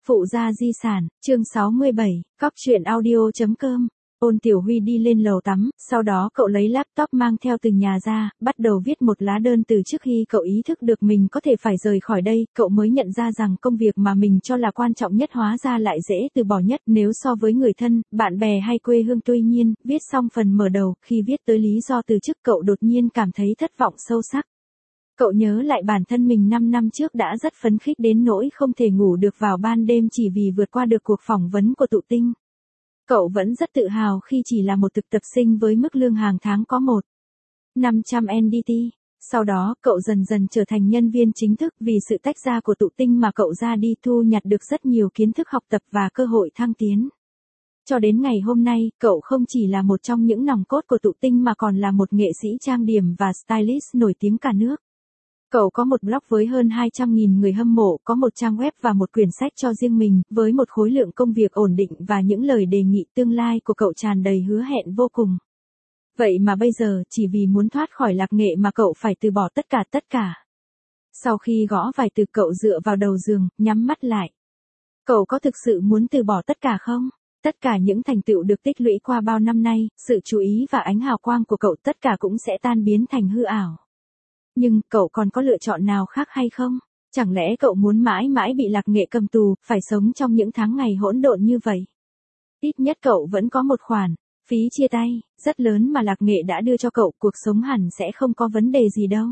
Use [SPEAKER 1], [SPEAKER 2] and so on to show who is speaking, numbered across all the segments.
[SPEAKER 1] Phụ gia di sản, chương 67, cóc truyện audio.com. Ôn Tiểu Huy đi lên lầu tắm, sau đó cậu lấy laptop mang theo từ nhà ra, bắt đầu viết một lá đơn từ. Trước khi cậu ý thức được mình có thể phải rời khỏi đây, cậu mới nhận ra rằng công việc mà mình cho là quan trọng nhất hóa ra lại dễ từ bỏ nhất nếu so với người thân, bạn bè hay quê hương. Tuy nhiên, viết xong phần mở đầu, khi viết tới lý do từ chức, cậu đột nhiên cảm thấy thất vọng sâu sắc. Cậu nhớ lại bản thân mình 5 năm trước đã rất phấn khích đến nỗi không thể ngủ được vào ban đêm chỉ vì vượt qua được cuộc phỏng vấn của Tụ Tinh. Cậu vẫn rất tự hào khi chỉ là một thực tập sinh với mức lương hàng tháng có 1.500 NDT. Sau đó, cậu dần dần trở thành nhân viên chính thức. Vì sự tách ra của Tụ Tinh mà cậu ra đi thu nhặt được rất nhiều kiến thức học tập và cơ hội thăng tiến. Cho đến ngày hôm nay, cậu không chỉ là một trong những nòng cốt của Tụ Tinh mà còn là một nghệ sĩ trang điểm và stylist nổi tiếng cả nước. Cậu có một blog với hơn 200.000 người hâm mộ, có một trang web và một quyển sách cho riêng mình, với một khối lượng công việc ổn định và những lời đề nghị tương lai của cậu tràn đầy hứa hẹn vô cùng. Vậy mà bây giờ, chỉ vì muốn thoát khỏi lạc nghệ mà cậu phải từ bỏ tất cả. Sau khi gõ vài từ, cậu dựa vào đầu giường, nhắm mắt lại. Cậu có thực sự muốn từ bỏ tất cả không? Tất cả những thành tựu được tích lũy qua bao năm nay, sự chú ý và ánh hào quang của cậu, tất cả cũng sẽ tan biến thành hư ảo. Nhưng, cậu còn có lựa chọn nào khác hay không? Chẳng lẽ cậu muốn mãi mãi bị lạc nghệ cầm tù, phải sống trong những tháng ngày hỗn độn như vậy? Ít nhất cậu vẫn có một khoản phí chia tay rất lớn mà lạc nghệ đã đưa cho cậu, cuộc sống hẳn sẽ không có vấn đề gì đâu.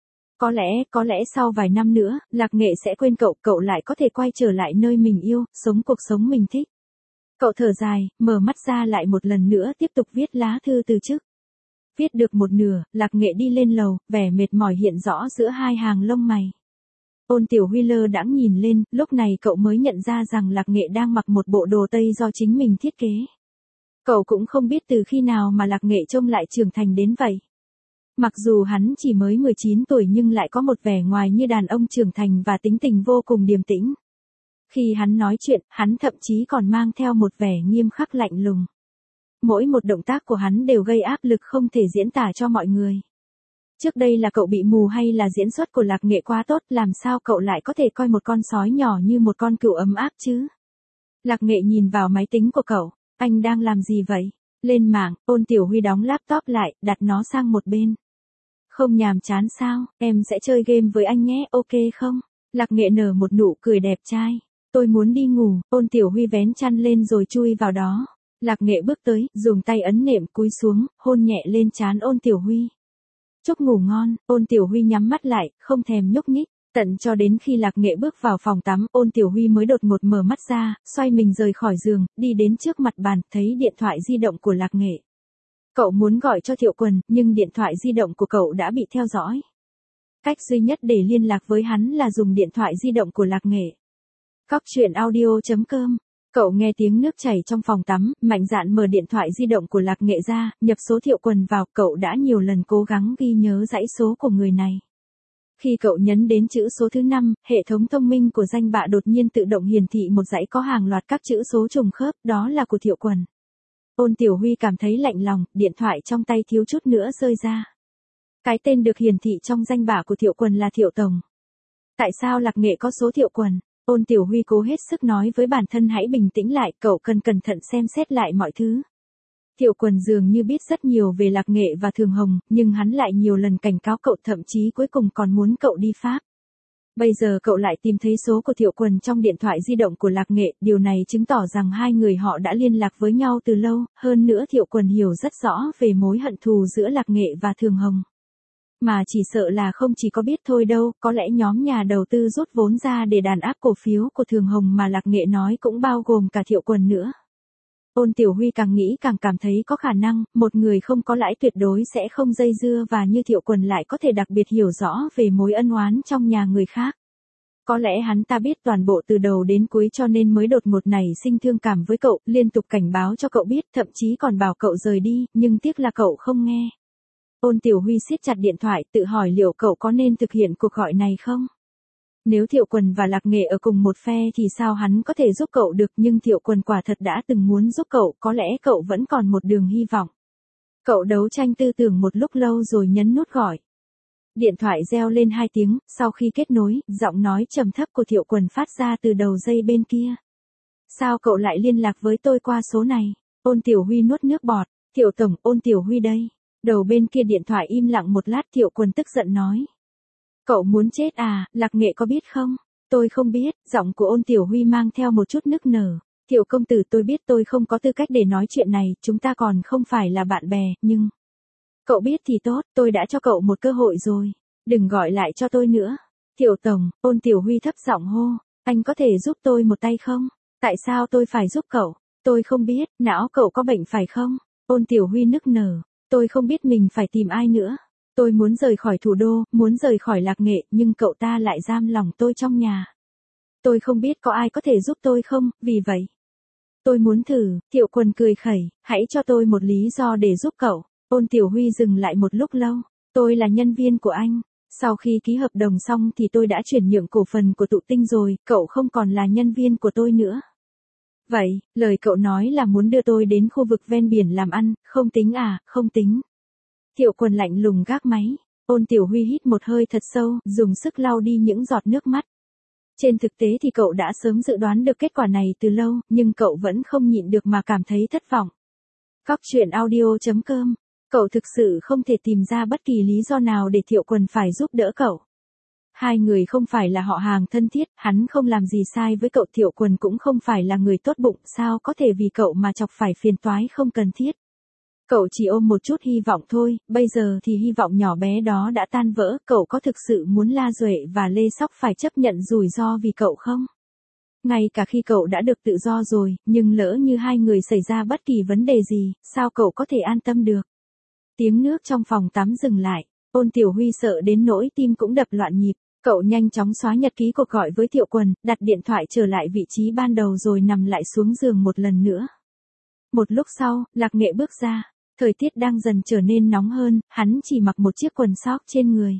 [SPEAKER 1] Có lẽ sau vài năm nữa, lạc nghệ sẽ quên cậu, cậu lại có thể quay trở lại nơi mình yêu, sống cuộc sống mình thích. Cậu thở dài, mở mắt ra lại một lần nữa tiếp tục viết lá thư từ chức. Viết được một nửa, lạc nghệ đi lên lầu, vẻ mệt mỏi hiện rõ giữa hai hàng lông mày. Ôn Tiểu Huy lơ đãng nhìn lên, lúc này cậu mới nhận ra rằng lạc nghệ đang mặc một bộ đồ tây do chính mình thiết kế. Cậu cũng không biết từ khi nào mà lạc nghệ trông lại trưởng thành đến vậy. Mặc dù hắn chỉ mới 19 tuổi nhưng lại có một vẻ ngoài như đàn ông trưởng thành và tính tình vô cùng điềm tĩnh. Khi hắn nói chuyện, hắn thậm chí còn mang theo một vẻ nghiêm khắc lạnh lùng. Mỗi một động tác của hắn đều gây áp lực không thể diễn tả cho mọi người. Trước đây là cậu bị mù hay là diễn xuất của lạc nghệ quá tốt, làm sao cậu lại có thể coi một con sói nhỏ như một con cừu ấm áp chứ? Lạc nghệ nhìn vào máy tính của cậu, anh đang làm gì vậy? Lên mạng. Ôn Tiểu Huy đóng laptop lại, đặt nó sang một bên. Không nhàm chán sao, em sẽ chơi game với anh nhé, ok không? Lạc nghệ nở một nụ cười đẹp trai. Tôi muốn đi ngủ. Ôn Tiểu Huy vén chăn lên rồi chui vào đó. Lạc nghệ bước tới, dùng tay ấn nệm, cúi xuống, hôn nhẹ lên trán Ôn Tiểu Huy. Chúc ngủ ngon. Ôn Tiểu Huy nhắm mắt lại, không thèm nhúc nhích. Tận cho đến khi lạc nghệ bước vào phòng tắm, Ôn Tiểu Huy mới đột ngột mở mắt ra, xoay mình rời khỏi giường, đi đến trước mặt bàn, thấy điện thoại di động của lạc nghệ. Cậu muốn gọi cho Thiệu Quần, nhưng điện thoại di động của cậu đã bị theo dõi. Cách duy nhất để liên lạc với hắn là dùng điện thoại di động của lạc nghệ. Cóc truyện audio.com. Cậu nghe tiếng nước chảy trong phòng tắm, mạnh dạn mở điện thoại di động của lạc nghệ ra, nhập số Thiệu Quần vào. Cậu đã nhiều lần cố gắng ghi nhớ dãy số của người này. Khi cậu nhấn đến chữ số thứ 5, hệ thống thông minh của danh bạ đột nhiên tự động hiển thị một dãy có hàng loạt các chữ số trùng khớp, đó là của Thiệu Quần. Ôn Tiểu Huy cảm thấy lạnh lòng, điện thoại trong tay thiếu chút nữa rơi ra. Cái tên được hiển thị trong danh bạ của Thiệu Quần là Thiệu Tổng. Tại sao lạc nghệ có số Thiệu Quần? Ôn Tiểu Huy cố hết sức nói với bản thân hãy bình tĩnh lại, cậu cần cẩn thận xem xét lại mọi thứ. Thiệu Quần dường như biết rất nhiều về lạc nghệ và Thường Hồng, nhưng hắn lại nhiều lần cảnh cáo cậu, thậm chí cuối cùng còn muốn cậu đi Pháp. Bây giờ cậu lại tìm thấy số của Thiệu Quần trong điện thoại di động của lạc nghệ, điều này chứng tỏ rằng hai người họ đã liên lạc với nhau từ lâu, hơn nữa Thiệu Quần hiểu rất rõ về mối hận thù giữa lạc nghệ và Thường Hồng. Mà chỉ sợ là không chỉ có biết thôi đâu, có lẽ nhóm nhà đầu tư rút vốn ra để đàn áp cổ phiếu của Thường Hồng mà lạc nghệ nói cũng bao gồm cả Thiệu Quần nữa. Ôn Tiểu Huy càng nghĩ càng cảm thấy có khả năng, một người không có lãi tuyệt đối sẽ không dây dưa và như Thiệu Quần lại có thể đặc biệt hiểu rõ về mối ân oán trong nhà người khác. Có lẽ hắn ta biết toàn bộ từ đầu đến cuối cho nên mới đột ngột nảy sinh thương cảm với cậu, liên tục cảnh báo cho cậu biết, thậm chí còn bảo cậu rời đi, nhưng tiếc là cậu không nghe. Ôn Tiểu Huy siết chặt điện thoại, tự hỏi liệu cậu có nên thực hiện cuộc gọi này không? Nếu Thiệu Quần và lạc nghệ ở cùng một phe thì sao hắn có thể giúp cậu được, nhưng Thiệu Quần quả thật đã từng muốn giúp cậu, có lẽ cậu vẫn còn một đường hy vọng. Cậu đấu tranh tư tưởng một lúc lâu rồi nhấn nút gọi. Điện thoại reo lên 2 tiếng, sau khi kết nối, giọng nói trầm thấp của Thiệu Quần phát ra từ đầu dây bên kia. Sao cậu lại liên lạc với tôi qua số này? Ôn Tiểu Huy nuốt nước bọt. Thiệu Tổng, Ôn Tiểu Huy đây. Đầu bên kia điện thoại im lặng một lát, Thiệu Quần tức giận nói. Cậu muốn chết à, Lạc Nghệ có biết không? Tôi không biết, giọng của Ôn Tiểu Huy mang theo một chút nức nở. Thiệu công tử, tôi biết tôi không có tư cách để nói chuyện này, chúng ta còn không phải là bạn bè, nhưng... Cậu biết thì tốt, tôi đã cho cậu một cơ hội rồi. Đừng gọi lại cho tôi nữa. Thiệu Tổng, Ôn Tiểu Huy thấp giọng hô. Anh có thể giúp tôi một tay không? Tại sao tôi phải giúp cậu? Tôi không biết, não cậu có bệnh phải không? Ôn Tiểu Huy nức nở. Tôi không biết mình phải tìm ai nữa. Tôi muốn rời khỏi thủ đô, muốn rời khỏi Lạc Nghệ, nhưng cậu ta lại giam lòng tôi trong nhà. Tôi không biết có ai có thể giúp tôi không, vì vậy. Tôi muốn thử, Thiệu Quần cười khẩy, hãy cho tôi một lý do để giúp cậu. Ôn Tiểu Huy dừng lại một lúc lâu. Tôi là nhân viên của anh. Sau khi ký hợp đồng xong thì tôi đã chuyển nhượng cổ phần của Tụ Tinh rồi, cậu không còn là nhân viên của tôi nữa. Vậy, lời cậu nói là muốn đưa tôi đến khu vực ven biển làm ăn, không tính à, không tính. Thiệu Quần lạnh lùng gác máy. Ôn Tiểu Huy hít một hơi thật sâu, dùng sức lau đi những giọt nước mắt. Trên thực tế thì cậu đã sớm dự đoán được kết quả này từ lâu, nhưng cậu vẫn không nhịn được mà cảm thấy thất vọng. Cóc truyện audio.com. Cậu thực sự không thể tìm ra bất kỳ lý do nào để Thiệu Quần phải giúp đỡ cậu. Hai người không phải là họ hàng thân thiết, hắn không làm gì sai với cậu, Thiệu Quần cũng không phải là người tốt bụng, sao có thể vì cậu mà chọc phải phiền toái không cần thiết. Cậu chỉ ôm một chút hy vọng thôi, bây giờ thì hy vọng nhỏ bé đó đã tan vỡ, cậu có thực sự muốn La Duệ và Lê Sóc phải chấp nhận rủi ro vì cậu không? Ngay cả khi cậu đã được tự do rồi, nhưng lỡ như hai người xảy ra bất kỳ vấn đề gì, sao cậu có thể an tâm được? Tiếng nước trong phòng tắm dừng lại, Ôn Tiểu Huy sợ đến nỗi tim cũng đập loạn nhịp. Cậu nhanh chóng xóa nhật ký cuộc gọi với Thiệu Quần, đặt điện thoại trở lại vị trí ban đầu rồi nằm lại xuống giường một lần nữa. Một lúc sau, Lạc Nghệ bước ra. Thời tiết đang dần trở nên nóng hơn, hắn chỉ mặc một chiếc quần sóc trên người.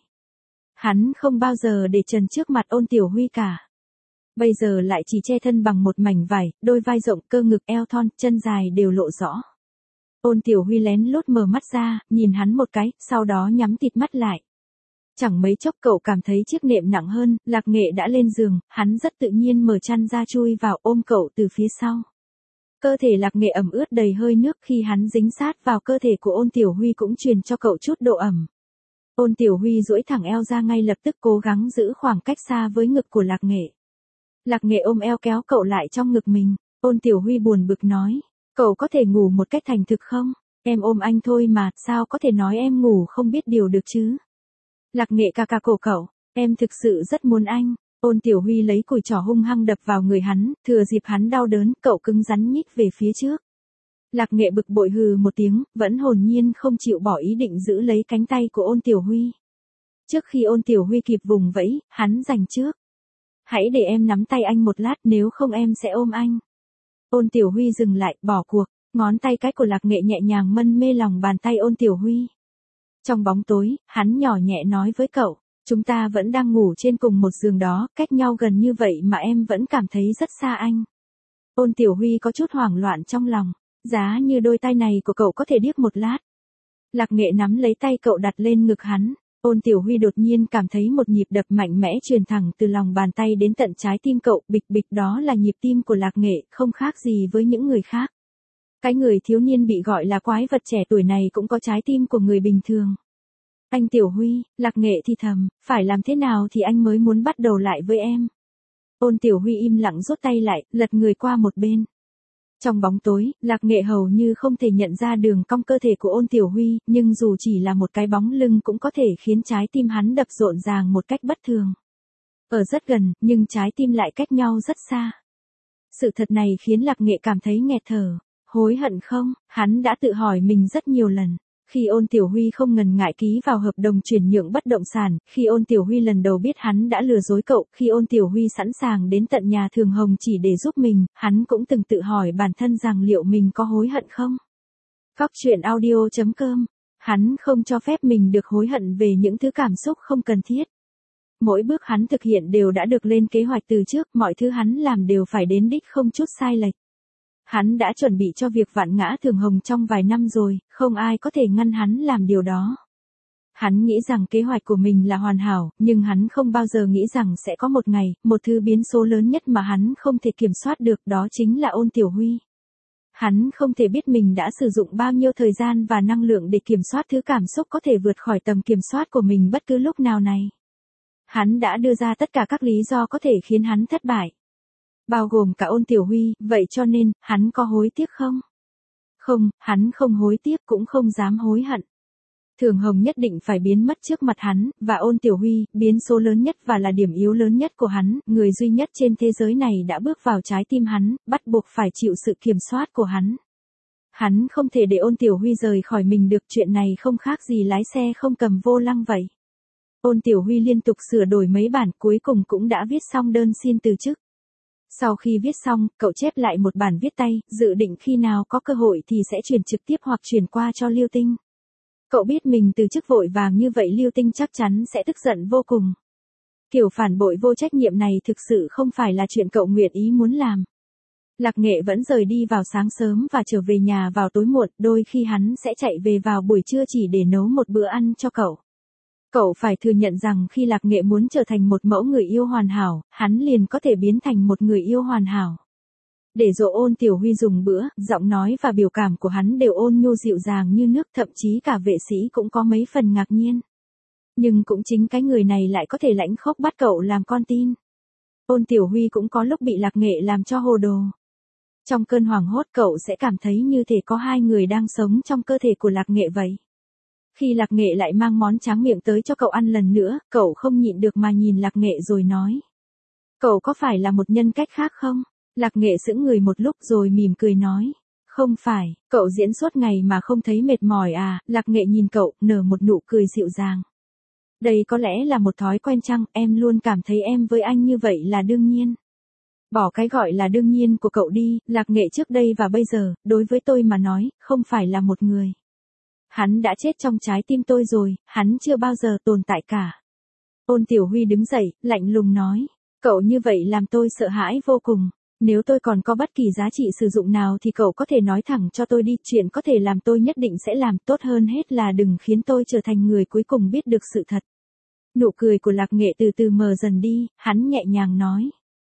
[SPEAKER 1] Hắn không bao giờ để trần trước mặt Ôn Tiểu Huy cả. Bây giờ lại chỉ che thân bằng một mảnh vải, đôi vai rộng, cơ ngực eo thon, chân dài đều lộ rõ. Ôn Tiểu Huy lén lút mở mắt ra, nhìn hắn một cái, sau đó nhắm tịt mắt lại. Chẳng mấy chốc cậu cảm thấy chiếc nệm nặng hơn, Lạc Nghệ đã lên giường, hắn rất tự nhiên mở chăn ra chui vào ôm cậu từ phía sau. Cơ thể Lạc Nghệ ẩm ướt đầy hơi nước, khi hắn dính sát vào cơ thể của Ôn Tiểu Huy cũng truyền cho cậu chút độ ẩm. Ôn Tiểu Huy duỗi thẳng eo ra ngay lập tức, cố gắng giữ khoảng cách xa với ngực của Lạc Nghệ. Lạc Nghệ ôm eo kéo cậu lại trong ngực mình. Ôn Tiểu Huy buồn bực nói, cậu có thể ngủ một cách thành thực không? Em ôm anh thôi mà, sao có thể nói em ngủ không biết điều được chứ? Lạc Nghệ cà cổ cậu, em thực sự rất muốn anh. Ôn Tiểu Huy lấy cùi trỏ hung hăng đập vào người hắn, thừa dịp hắn đau đớn, cậu cứng rắn nhích về phía trước. Lạc Nghệ bực bội hừ một tiếng, vẫn hồn nhiên không chịu bỏ ý định giữ lấy cánh tay của Ôn Tiểu Huy. Trước khi Ôn Tiểu Huy kịp vùng vẫy, hắn giành trước. Hãy để em nắm tay anh một lát, nếu không em sẽ ôm anh. Ôn Tiểu Huy dừng lại, bỏ cuộc, ngón tay cái của Lạc Nghệ nhẹ nhàng mân mê lòng bàn tay Ôn Tiểu Huy. Trong bóng tối, hắn nhỏ nhẹ nói với cậu, chúng ta vẫn đang ngủ trên cùng một giường đó, cách nhau gần như vậy mà em vẫn cảm thấy rất xa anh. Ôn Tiểu Huy có chút hoảng loạn trong lòng, giá như đôi tay này của cậu có thể điếc một lát. Lạc Nghệ nắm lấy tay cậu đặt lên ngực hắn, Ôn Tiểu Huy đột nhiên cảm thấy một nhịp đập mạnh mẽ truyền thẳng từ lòng bàn tay đến tận trái tim cậu, bịch bịch, đó là nhịp tim của Lạc Nghệ, không khác gì với những người khác. Cái người thiếu niên bị gọi là quái vật trẻ tuổi này cũng có trái tim của người bình thường. Anh Tiểu Huy, Lạc Nghệ thì thầm, phải làm thế nào thì anh mới muốn bắt đầu lại với em? Ôn Tiểu Huy im lặng rút tay lại, lật người qua một bên. Trong bóng tối, Lạc Nghệ hầu như không thể nhận ra đường cong cơ thể của Ôn Tiểu Huy, nhưng dù chỉ là một cái bóng lưng cũng có thể khiến trái tim hắn đập rộn ràng một cách bất thường. Ở rất gần, nhưng trái tim lại cách nhau rất xa. Sự thật này khiến Lạc Nghệ cảm thấy nghẹt thở. Hối hận không? Hắn đã tự hỏi mình rất nhiều lần. Khi Ôn Tiểu Huy không ngần ngại ký vào hợp đồng chuyển nhượng bất động sản, khi Ôn Tiểu Huy lần đầu biết hắn đã lừa dối cậu, khi Ôn Tiểu Huy sẵn sàng đến tận nhà Thường Hồng chỉ để giúp mình, hắn cũng từng tự hỏi bản thân rằng liệu mình có hối hận không? Cóc truyện audio.com. Hắn không cho phép mình được hối hận về những thứ cảm xúc không cần thiết. Mỗi bước hắn thực hiện đều đã được lên kế hoạch từ trước, mọi thứ hắn làm đều phải đến đích không chút sai lệch. Hắn đã chuẩn bị cho việc vạn ngã Thường Hồng trong vài năm rồi, không ai có thể ngăn hắn làm điều đó. Hắn nghĩ rằng kế hoạch của mình là hoàn hảo, nhưng hắn không bao giờ nghĩ rằng sẽ có một ngày, một thứ biến số lớn nhất mà hắn không thể kiểm soát được, đó chính là Ôn Tiểu Huy. Hắn không thể biết mình đã sử dụng bao nhiêu thời gian và năng lượng để kiểm soát thứ cảm xúc có thể vượt khỏi tầm kiểm soát của mình bất cứ lúc nào này. Hắn đã đưa ra tất cả các lý do có thể khiến hắn thất bại. Bao gồm cả Ôn Tiểu Huy, vậy cho nên, hắn có hối tiếc không? Không, hắn không hối tiếc cũng không dám hối hận. Thường Hồng nhất định phải biến mất trước mặt hắn, và Ôn Tiểu Huy, biến số lớn nhất và là điểm yếu lớn nhất của hắn, người duy nhất trên thế giới này đã bước vào trái tim hắn, bắt buộc phải chịu sự kiểm soát của hắn. Hắn không thể để Ôn Tiểu Huy rời khỏi mình được, chuyện này không khác gì lái xe không cầm vô lăng vậy. Ôn Tiểu Huy liên tục sửa đổi mấy bản, cuối cùng cũng đã viết xong đơn xin từ chức. Sau khi viết xong, cậu chép lại một bản viết tay, dự định khi nào có cơ hội thì sẽ chuyển trực tiếp hoặc chuyển qua cho Lưu Tinh. Cậu biết mình từ chức vội vàng như vậy Lưu Tinh chắc chắn sẽ tức giận vô cùng. Kiểu phản bội vô trách nhiệm này thực sự không phải là chuyện cậu nguyện ý muốn làm. Lạc Nghệ vẫn rời đi vào sáng sớm và trở về nhà vào tối muộn, đôi khi hắn sẽ chạy về vào buổi trưa chỉ để nấu một bữa ăn cho cậu. Cậu phải thừa nhận rằng khi Lạc Nghệ muốn trở thành một mẫu người yêu hoàn hảo, hắn liền có thể biến thành một người yêu hoàn hảo. Để dỗ Ôn Tiểu Huy dùng bữa, giọng nói và biểu cảm của hắn đều ôn nhu dịu dàng như nước, thậm chí cả vệ sĩ cũng có mấy phần ngạc nhiên. Nhưng cũng chính cái người này lại có thể lãnh khốc bắt cậu làm con tin. Ôn Tiểu Huy cũng có lúc bị Lạc Nghệ làm cho hồ đồ. Trong cơn hoảng hốt cậu sẽ cảm thấy như thể có hai người đang sống trong cơ thể của Lạc Nghệ vậy. Khi Lạc Nghệ lại mang món tráng miệng tới cho cậu ăn lần nữa, cậu không nhịn được mà nhìn Lạc Nghệ rồi nói. Cậu có phải là một nhân cách khác không? Lạc Nghệ sững người một lúc rồi mỉm cười nói. Không phải, cậu diễn suốt ngày mà không thấy mệt mỏi à? Lạc Nghệ nhìn cậu, nở một nụ cười dịu dàng. Đây có lẽ là một thói quen chăng, em luôn cảm thấy em với anh như vậy là đương nhiên. Bỏ cái gọi là đương nhiên của cậu đi, Lạc Nghệ trước đây và bây giờ, đối với tôi mà nói, không phải là một người. Hắn đã chết trong trái tim tôi rồi, hắn chưa bao giờ tồn tại cả. Ôn Tiểu Huy đứng dậy, lạnh lùng nói. Cậu như vậy làm tôi sợ hãi vô cùng. Nếu tôi còn có bất kỳ giá trị sử dụng nào thì cậu có thể nói thẳng cho tôi đi, chuyện có thể làm tôi nhất định sẽ làm, tốt hơn hết là đừng khiến tôi trở thành người cuối cùng biết được sự thật. Nụ cười của Lạc Nghệ từ từ mờ dần đi, hắn nhẹ nhàng nói.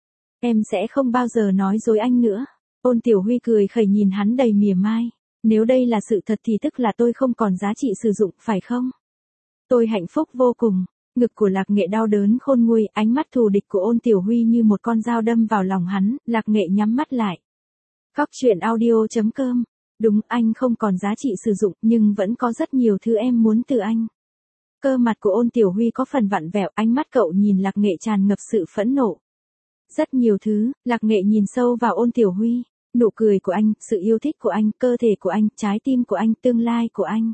[SPEAKER 1] Em sẽ không bao giờ nói dối anh nữa. Ôn Tiểu Huy cười khẩy nhìn hắn đầy mỉa mai. Nếu đây là sự thật thì tức là tôi không còn giá trị sử dụng, phải không? Tôi hạnh phúc vô cùng. Ngực của Lạc Nghệ đau đớn khôn nguôi, ánh mắt thù địch của Ôn Tiểu Huy như một con dao đâm vào lòng hắn, Lạc Nghệ nhắm mắt lại. Cóc truyện audio.com. Đúng, anh không còn giá trị sử dụng, nhưng vẫn có rất nhiều thứ em muốn từ anh. Cơ mặt của Ôn Tiểu Huy có phần vặn vẹo, ánh mắt cậu nhìn Lạc Nghệ tràn ngập sự phẫn nộ. Rất nhiều thứ, Lạc Nghệ nhìn sâu vào Ôn Tiểu Huy. Nụ cười của anh, sự yêu thích của anh, cơ thể của anh, trái tim của anh, tương lai của anh.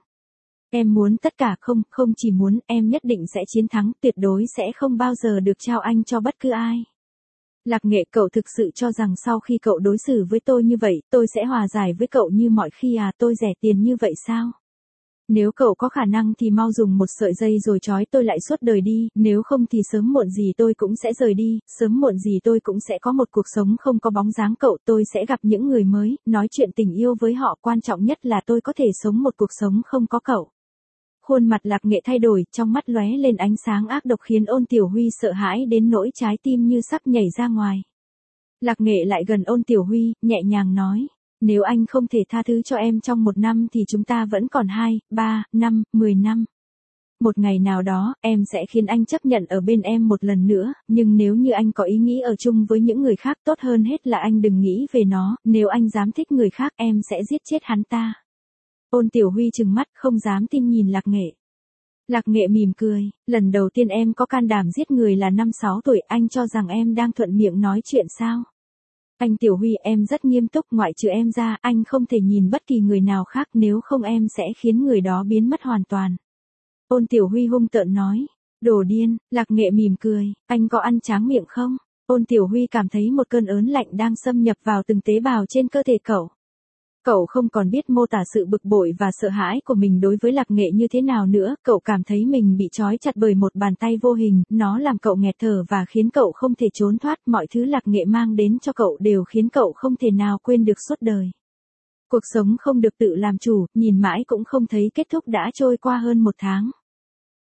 [SPEAKER 1] Em muốn tất cả, không chỉ muốn, em nhất định sẽ chiến thắng, tuyệt đối sẽ không bao giờ được trao anh cho bất cứ ai. Lạc Nghệ, cậu thực sự cho rằng sau khi cậu đối xử với tôi như vậy, tôi sẽ hòa giải với cậu như mọi khi à, tôi rẻ tiền như vậy sao? Nếu cậu có khả năng thì mau dùng một sợi dây rồi trói tôi lại suốt đời đi, nếu không thì sớm muộn gì tôi cũng sẽ rời đi, sớm muộn gì tôi cũng sẽ có một cuộc sống không có bóng dáng cậu, tôi sẽ gặp những người mới, nói chuyện tình yêu với họ, quan trọng nhất là tôi có thể sống một cuộc sống không có cậu. Khuôn mặt Lạc Nghệ thay đổi, trong mắt lóe lên ánh sáng ác độc khiến Ôn Tiểu Huy sợ hãi đến nỗi trái tim như sắp nhảy ra ngoài. Lạc Nghệ lại gần Ôn Tiểu Huy, nhẹ nhàng nói. Nếu anh không thể tha thứ cho em trong 1 năm thì chúng ta vẫn còn 2, 3, 5, 10 năm. Một ngày nào đó, em sẽ khiến anh chấp nhận ở bên em một lần nữa, nhưng nếu như anh có ý nghĩ ở chung với những người khác, tốt hơn hết là anh đừng nghĩ về nó, nếu anh dám thích người khác em sẽ giết chết hắn ta. Ôn Tiểu Huy trừng mắt không dám tin nhìn Lạc Nghệ. Lạc Nghệ mỉm cười, lần đầu tiên em có can đảm giết người là 5-6 tuổi, anh cho rằng em đang thuận miệng nói chuyện sao? Anh Tiểu Huy, em rất nghiêm túc, ngoại trừ em ra, anh không thể nhìn bất kỳ người nào khác, nếu không em sẽ khiến người đó biến mất hoàn toàn. Ôn Tiểu Huy hung tợn nói. Đồ điên, Lạc Nghệ mỉm cười, anh có ăn tráng miệng không? Ôn Tiểu Huy cảm thấy một cơn ớn lạnh đang xâm nhập vào từng tế bào trên cơ thể cậu. Cậu không còn biết mô tả sự bực bội và sợ hãi của mình đối với Lạc Nghệ như thế nào nữa, cậu cảm thấy mình bị trói chặt bởi một bàn tay vô hình, nó làm cậu nghẹt thở và khiến cậu không thể trốn thoát, mọi thứ Lạc Nghệ mang đến cho cậu đều khiến cậu không thể nào quên được suốt đời. Cuộc sống không được tự làm chủ, nhìn mãi cũng không thấy kết thúc đã trôi qua hơn 1 tháng.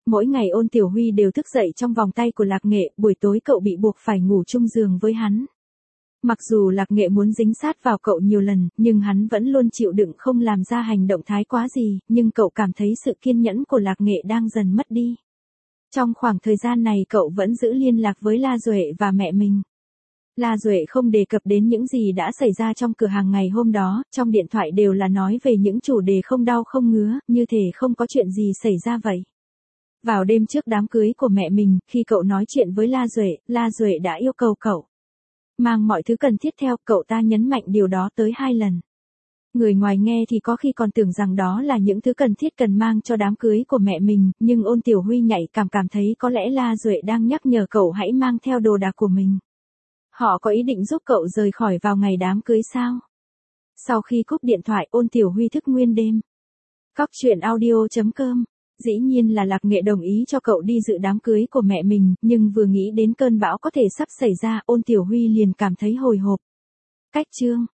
[SPEAKER 1] Mỗi ngày Ôn Tiểu Huy đều thức dậy trong vòng tay của Lạc Nghệ, buổi tối cậu bị buộc phải ngủ chung giường với hắn. Mặc dù Lạc Nghệ muốn dính sát vào cậu nhiều lần, nhưng hắn vẫn luôn chịu đựng không làm ra hành động thái quá gì, nhưng cậu cảm thấy sự kiên nhẫn của Lạc Nghệ đang dần mất đi. Trong khoảng thời gian này cậu vẫn giữ liên lạc với La Duệ và mẹ mình. La Duệ không đề cập đến những gì đã xảy ra trong cửa hàng ngày hôm đó, trong điện thoại đều là nói về những chủ đề không đau không ngứa, như thể không có chuyện gì xảy ra vậy. Vào đêm trước đám cưới của mẹ mình, khi cậu nói chuyện với La Duệ đã yêu cầu cậu mang mọi thứ cần thiết theo, cậu ta nhấn mạnh điều đó tới 2 lần. Người ngoài nghe thì có khi còn tưởng rằng đó là những thứ cần thiết cần mang cho đám cưới của mẹ mình, nhưng Ôn Tiểu Huy nhạy cảm thấy có lẽ La Duệ đang nhắc nhở cậu hãy mang theo đồ đạc của mình. Họ có ý định giúp cậu rời khỏi vào ngày đám cưới sao? Sau khi cúp điện thoại, Ôn Tiểu Huy thức nguyên đêm. Cóc truyện audio.com. Dĩ nhiên là Lạc Nghệ đồng ý cho cậu đi dự đám cưới của mẹ mình, nhưng vừa nghĩ đến cơn bão có thể sắp xảy ra, Ôn Tiểu Huy liền cảm thấy hồi hộp. Cách chương